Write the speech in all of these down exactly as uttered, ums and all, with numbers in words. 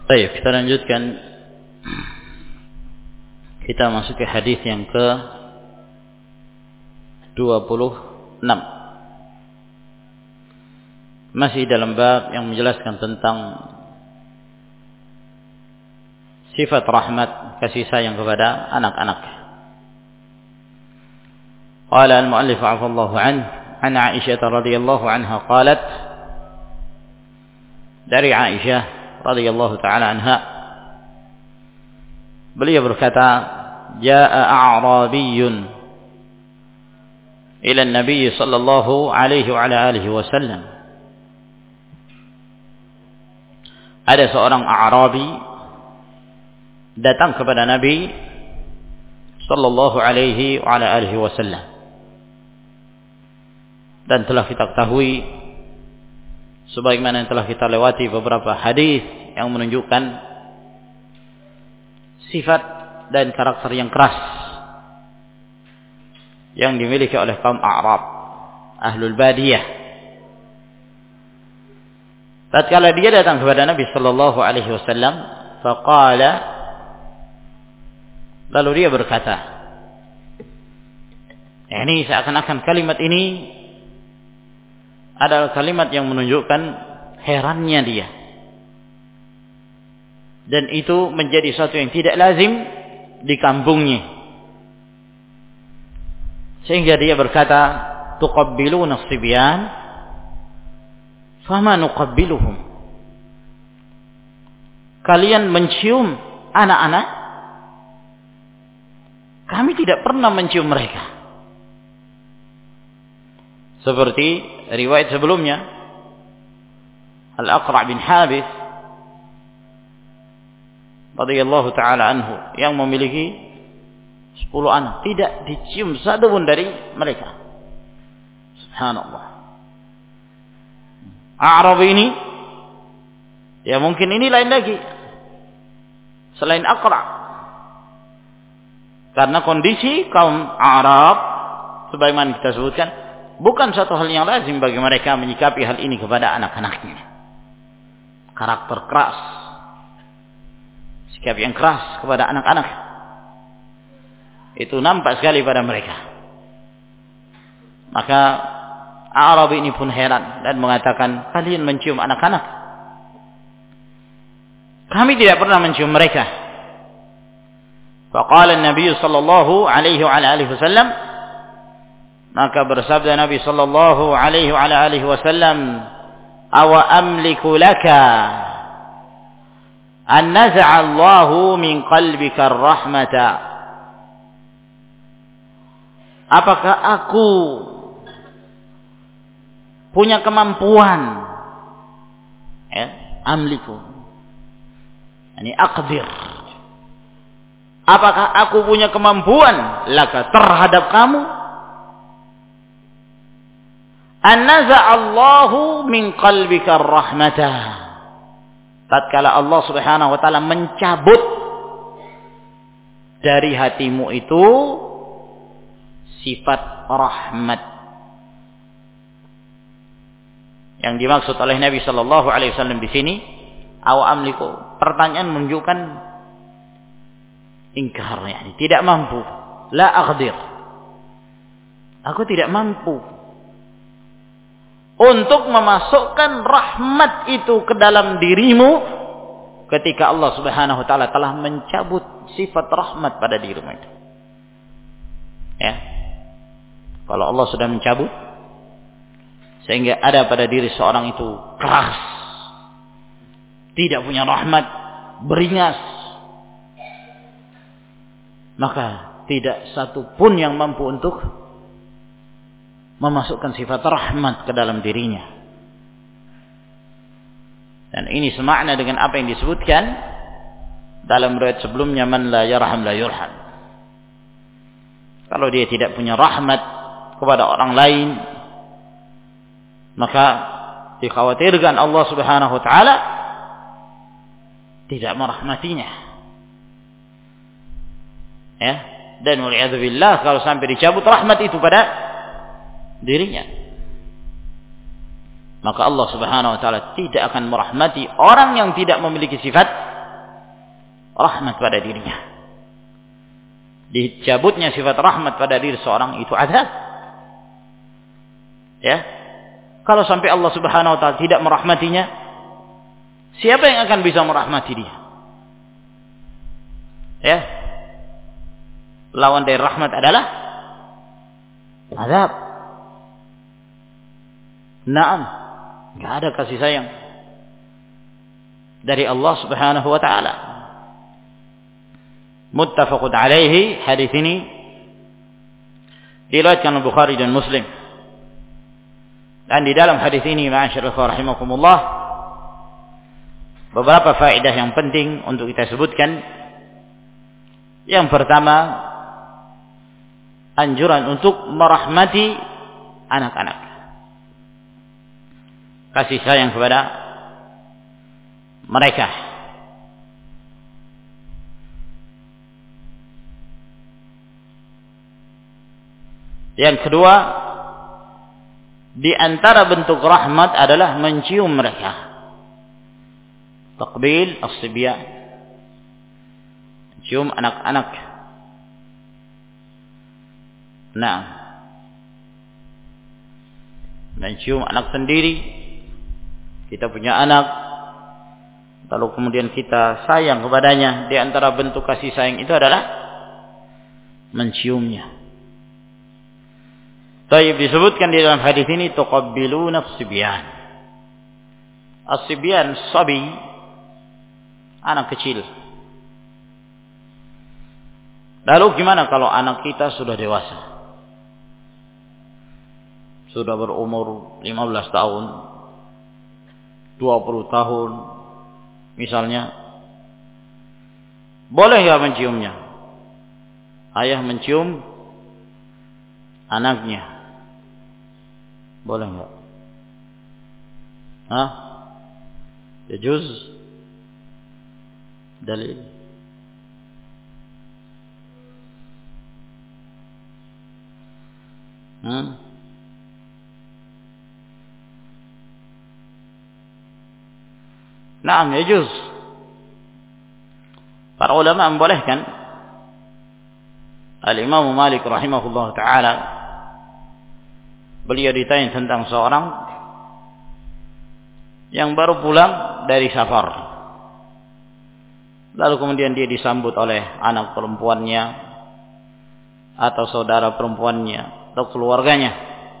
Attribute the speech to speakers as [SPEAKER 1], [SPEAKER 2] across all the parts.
[SPEAKER 1] Baik, kita lanjutkan. Kita masuk ke hadis yang ke dua puluh enam. Masih dalam bab yang menjelaskan tentang sifat rahmat, kasih sayang kepada anak-anak. Qala al-muallif afallahu anhu an Aisyah radhiyallahu anha qalat, dari Aisyah radhiyallahu taala anha, beliau berkata, jaa a'rabiyyun ila an-nabiy sallallahu alaihi wa ala alihi wasallam. Ada seorang A'rabi datang kepada Nabi sallallahu alaihi wa ala alihi wasallam. Dan telah kita ketahui sebagaimana yang telah kita lewati beberapa hadis yang menunjukkan sifat dan karakter yang keras yang dimiliki oleh kaum A'rab, ahlul badiyah. Tatkala dia datang kepada Nabi sallallahu alaihi wasallam, faqala, lalu dia berkata, ini seakan-akan kalimat ini adalah kalimat yang menunjukkan herannya dia. Dan itu menjadi sesuatu yang tidak lazim di kampungnya. Sehingga dia berkata, tuqabbiluna as-sibyan fama nuqabbiluhum. Kalian mencium anak-anak, kami tidak pernah mencium mereka. Seperti riwayat sebelumnya, Al-Aqra' bin Habis radhiyallahu taala anhu yang memiliki sepuluh anak, tidak dicium satu pun dari mereka. Subhanallah. A'rab ini, ya mungkin ini lain lagi selain Aqra', karena kondisi kaum Arab sebagaimana kita sebutkan bukan satu hal yang lazim bagi mereka menyikapi hal ini kepada anak-anaknya. Karakter keras, sikap yang keras kepada anak-anak, itu nampak sekali pada mereka. Maka Arab ini pun heran dan mengatakan, kalian mencium anak-anak, kami tidak pernah mencium mereka. Faqala an-nabiy sallallahu alaihi wa alihi wasallam, maka bersabda Nabi sallallahu alaihi wa alihi wasallam, awa amliku laka an naza'a Allahu min qalbika ar-rahmata. Apakah aku punya kemampuan, ya, amliku, ini aqdir, apakah aku punya kemampuan laka terhadap kamu, an naza'a Allahu min qalbika ar-rahmata, tatkala Allah Subhanahu wa taala mencabut dari hatimu itu sifat rahmat. Yang dimaksud oleh Nabi sallallahu alaihi wasallam di sini, aw amliku, pertanyaan menunjukkan ingkar, yani tidak mampu. La aqdir, aku tidak mampu untuk memasukkan rahmat itu ke dalam dirimu ketika Allah Subhanahu wa taala telah mencabut sifat rahmat pada dirimu itu. Ya. Kalau Allah sudah mencabut sehingga ada pada diri seorang itu keras, tidak punya rahmat, beringas, maka tidak satu pun yang mampu untuk memasukkan sifat rahmat ke dalam dirinya. Dan ini semakna dengan apa yang disebutkan dalam riwayat sebelumnya, man la yarham la yurham. Kalau dia tidak punya rahmat kepada orang lain, maka dikhawatirkan Allah Subhanahu wa taala tidak merahmatinya. Ya, dan wal'iyadzubillah kalau sampai dicabut rahmat itu pada dirinya, maka Allah Subhanahu wa taala tidak akan merahmati orang yang tidak memiliki sifat rahmat pada dirinya. Dicabutnya sifat rahmat pada diri seorang itu azab. Ya. Kalau sampai Allah Subhanahu wa taala tidak merahmatinya, siapa yang akan bisa merahmati dia? Ya. Lawan dari rahmat adalah azab. Naam, enggak ada kasih sayang dari Allah Subhanahu wa taala. Muttafaqun alaihi, hadis ini diriwayatkan oleh Bukhari dan Muslim. Dan di dalam hadis ini, ma'asyiral rahimakumullah, beberapa faedah yang penting untuk kita sebutkan. Yang pertama, anjuran untuk merahmati anak-anak. Kasih sayang kepada mereka. Yang kedua, di antara bentuk rahmat adalah mencium mereka. Taqbil as-sibyan. Mencium anak-anak. Nah, mencium anak sendiri. Kita punya anak, lalu kemudian kita sayang kepadanya. Di antara bentuk kasih sayang itu adalah menciumnya. Taib disebutkan di dalam hadis ini, tuqabbiluna as-sibyan. As-sibyan, sabi, anak kecil. Lalu gimana kalau anak kita sudah dewasa? Sudah berumur lima belas tahun, dua puluh tahun misalnya, boleh enggak menciumnya? Ayah mencium anaknya, boleh enggak? Hah? Yajuz? Dalil? Hmm? Naam, yajuz. Para ulama membolehkan. Al-Imam Malik rahimahullah ta'ala, beliau ditanya tentang seorang yang baru pulang dari safar, lalu kemudian dia disambut oleh anak perempuannya atau saudara perempuannya atau keluarganya.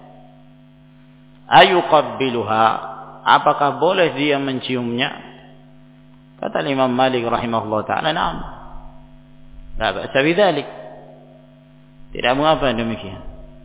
[SPEAKER 1] Ayuqabbiluha, apakah boleh dia menciumnya? Kata Imam Malik rahimahullah ta'ala, na'am, la ba'sa bidzalik, tidak mengapa demikian.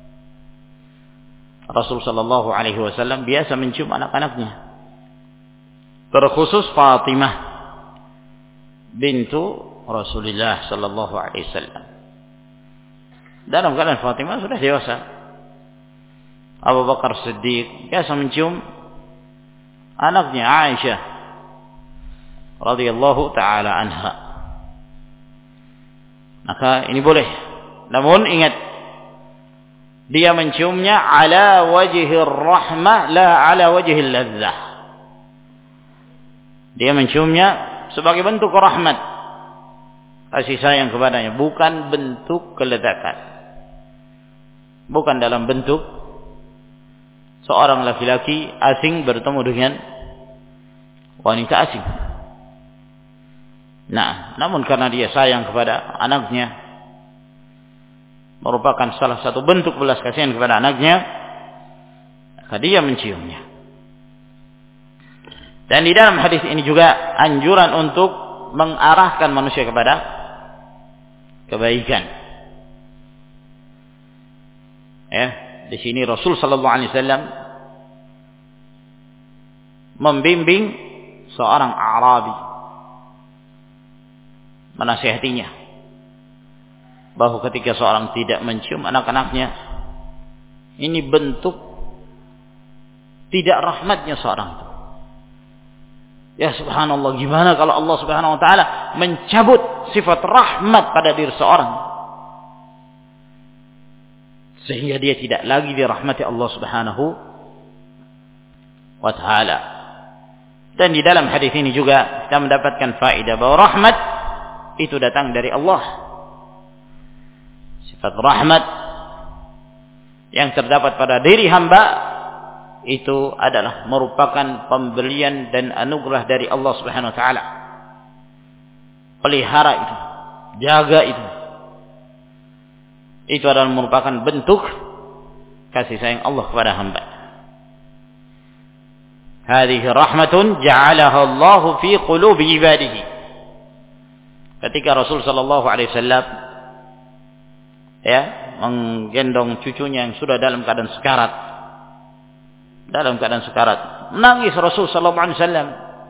[SPEAKER 1] Rasul sallallahu alaihi wasallam biasa mencium anak-anaknya, terkhusus Fatimah bintu Rasulullah sallallahu alaihi wasallam. Dalam keadaan Fatimah sudah dewasa, Abu Bakar Siddiq biasa mencium anaknya Aisyah radhiyallahu taala anha. Maka ini boleh. Namun ingat, dia menciumnya ala wajhir rahmah, la ala wajhil ladzah. Dia menciumnya sebagai bentuk rahmat, kasih sayang kepadanya, bukan bentuk kelezatan. Bukan dalam bentuk seorang laki-laki asing bertemu dengan wanita asing. Nah, namun karena dia sayang kepada anaknya, merupakan salah satu bentuk belas kasihan kepada anaknya, maka dia menciumnya. Dan di dalam hadis ini juga anjuran untuk mengarahkan manusia kepada kebaikan. Ya, di sini Rasul sallallahu alaihi wasallam membimbing seorang Arabi, menasihatinya bahwa ketika seorang tidak mencium anak-anaknya, ini bentuk tidak rahmatnya seorang itu. Ya subhanallah, gimana kalau Allah subhanahu wa ta'ala mencabut sifat rahmat pada diri seorang, sehingga dia tidak lagi dirahmati Allah subhanahu wa ta'ala. Dan di dalam hadis ini juga kita mendapatkan faedah bahwa rahmat itu datang dari Allah. Sifat rahmat yang terdapat pada diri hamba itu adalah merupakan pemberian dan anugerah dari Allah Subhanahu wa taala. Pelihara itu, jaga itu. Itu adalah merupakan bentuk kasih sayang Allah kepada hamba. Hadhihi rahmatun ja'alaha Allah fi qulubi ibadihi. Ketika Rasul sallallahu alaihi wasallam ya menggendong cucunya yang sudah dalam keadaan sekarat, dalam keadaan sekarat, menangis Rasul sallallahu alaihi wasallam.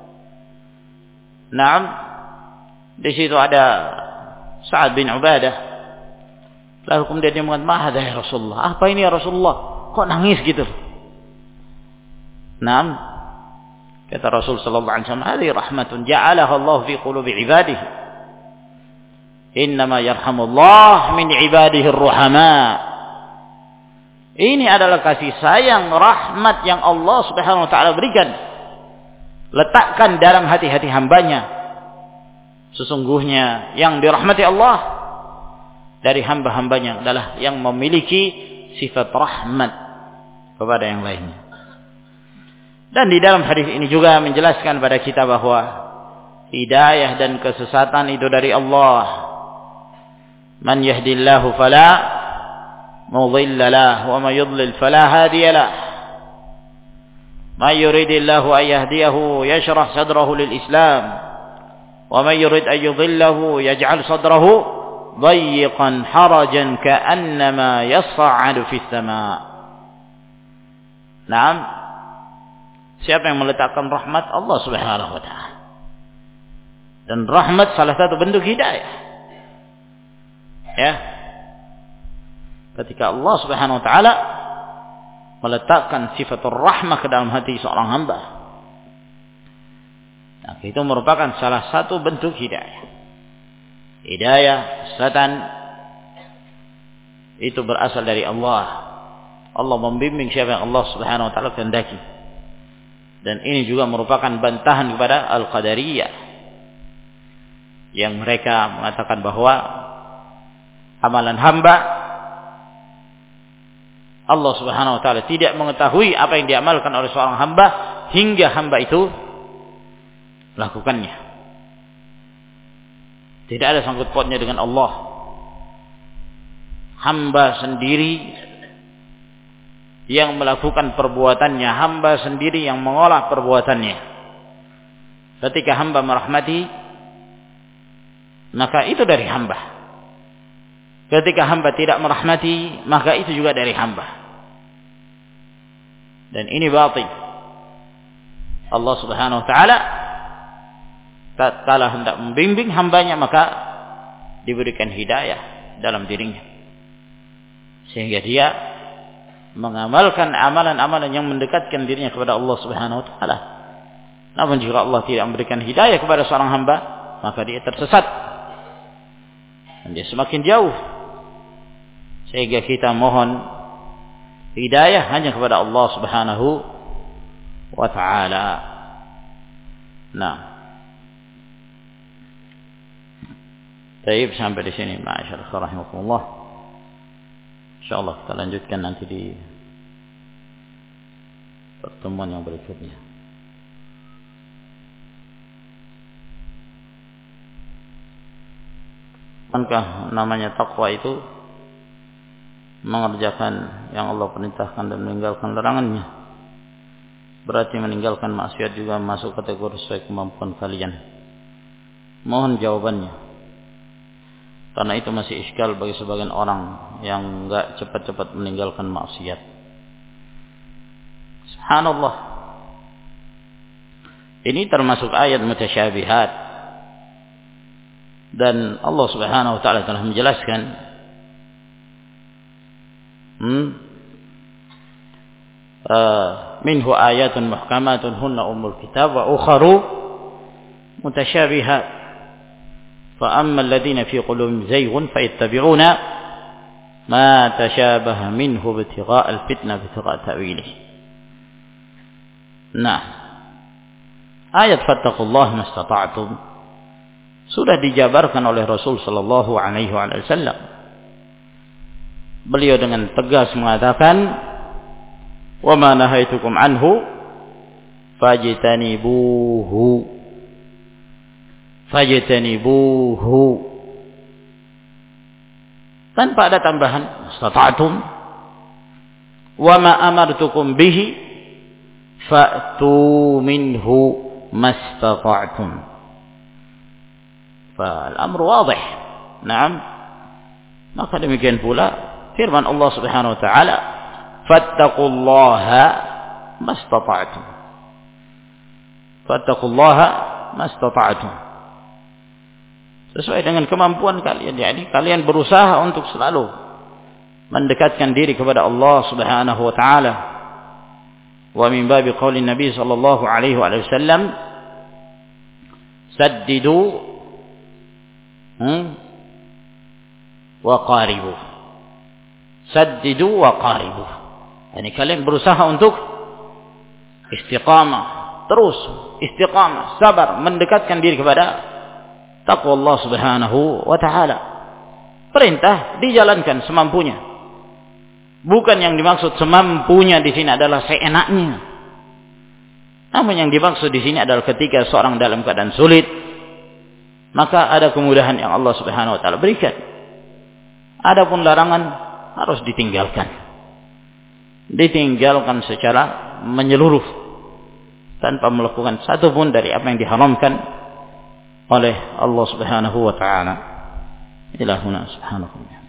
[SPEAKER 1] Naam, di situ ada Sa'ad bin Ubadah. Lalu kemudian dia mengatakan, "Mahadha ya Rasulullah?" Apa ini ya Rasulullah? Kok nangis gitu? Naam, kata Rasul sallallahu alaihi wasallam, "Hadhihi rahmatun ja'alaha Allah fi qulubi ibadihi. Innama yarhamullah min ibadihi ar-ruhama." Ini adalah kasih sayang, rahmat yang Allah Subhanahu wa taala berikan. Letakkan dalam hati-hati hambanya. Sesungguhnya yang dirahmati Allah dari hamba-hambanya adalah yang memiliki sifat rahmat kepada yang lainnya. Dan di dalam hadis ini juga menjelaskan pada kita bahwa hidayah dan kesesatan itu dari Allah. Man yahdillahu fala mudilla lahu wa man yudlil fala hadiya lahu. Man yuridillahu an yahdiyahu yashrah sadrahu lil Islam wa man yurid an yudillahu yaj'al sadrahu ضيقا حرجا كأنما يصعد في السماء. Naam, siapa yang meletakkan rahmat? Allah Subhanahu wa taala. Dan rahmat salah satu bentuk hidayah. Ya. Ketika Allah Subhanahu wa taala meletakkan sifat rahmah ke dalam hati seorang hamba, nah, itu merupakan salah satu bentuk hidayah. Hidayah, kesesatan itu berasal dari Allah. Allah membimbing siapa yang Allah Subhanahu wa taala kehendaki. Dan ini juga merupakan bantahan kepada Al-Qadariyah yang mereka mengatakan bahwa amalan hamba Allah Subhanahu wa taala tidak mengetahui apa yang diamalkan oleh seorang hamba hingga hamba itu melakukannya. Tidak ada sangkut pautnya dengan Allah. Hamba sendiri yang melakukan perbuatannya, hamba sendiri yang mengolah perbuatannya. Ketika hamba merahmati, maka itu dari hamba. Ketika hamba tidak merahmati, maka itu juga dari hamba. Dan ini batil. Allah Subhanahu wa taala tatkala hendak membimbing hambanya, maka diberikan hidayah dalam dirinya, sehingga dia mengamalkan amalan-amalan yang mendekatkan dirinya kepada Allah Subhanahu wa taala. Namun jika Allah tidak memberikan hidayah kepada seorang hamba, maka dia tersesat dan dia semakin jauh. Sehingga kita mohon hidayah hanya kepada Allah Subhanahu wa taala. Nah, baik, sampai di sini ma'asyar rahimakumullah. Insyaallah kita lanjutkan nanti di pertemuan yang berikutnya. Bukankah namanya takwa itu mengerjakan yang Allah perintahkan dan meninggalkan larangannya? Berarti meninggalkan maksiat juga masuk kategori sesuai kemampuan kalian. Mohon jawabannya. Karena itu masih iskal bagi sebagian orang yang enggak cepat-cepat meninggalkan maksiat. Subhanallah. Ini termasuk ayat mutasyabihat. Dan Allah Subhanahu wa taala telah menjelaskan hmm, uh, minhu ayatun muhkamatun hunna ummul kitab wa ukharu mutasyabihat. فأما الذين في قلوبهم زيغ فيتبعون ما تشابه منه ابتغاء الفتنة ابتغاء تأويله. Nah, ayat fattaqullaha mastata'tum sudah dijabarkan oleh Rasul sallallahu alaihi wasallam. Beliau dengan tegas mengatakan, "Wa ma nahaitukum anhu fajtanibuhu." Fajtanibuhu. Tanpa ada tambahan, "Istata'tum wa ma amartukum bihi fa'tu minhu mastata'tum." Fal-amru wadih. Naam. Maka demikian pula firman Allah Subhanahu wa taala, "Fattaqullaha mastata'tum." Fattaqullaha mastata'tum. Sesuai dengan kemampuan kalian. Jadi kalian berusaha untuk selalu mendekatkan diri kepada Allah Subhanahu wa taala. Wa min babi qauli Nabi sallallahu alaihi wasallam, "Saddidu hmm, wa qaribu." Saddidu wa qaribu. Yani kalian berusaha untuk istiqamah, terus istiqamah, sabar, mendekatkan diri kepada taqwa Allah Subhanahu wa taala. Perintah dijalankan semampunya. Bukan yang dimaksud semampunya di sini adalah seenaknya. Namun yang dimaksud di sini adalah ketika seorang dalam keadaan sulit, maka ada kemudahan yang Allah Subhanahu wa taala berikan. Adapun larangan harus ditinggalkan. Ditinggalkan secara menyeluruh tanpa melakukan satu pun dari apa yang diharamkan oleh Allah Subhanahu wa taala. Ila huna subhanahu.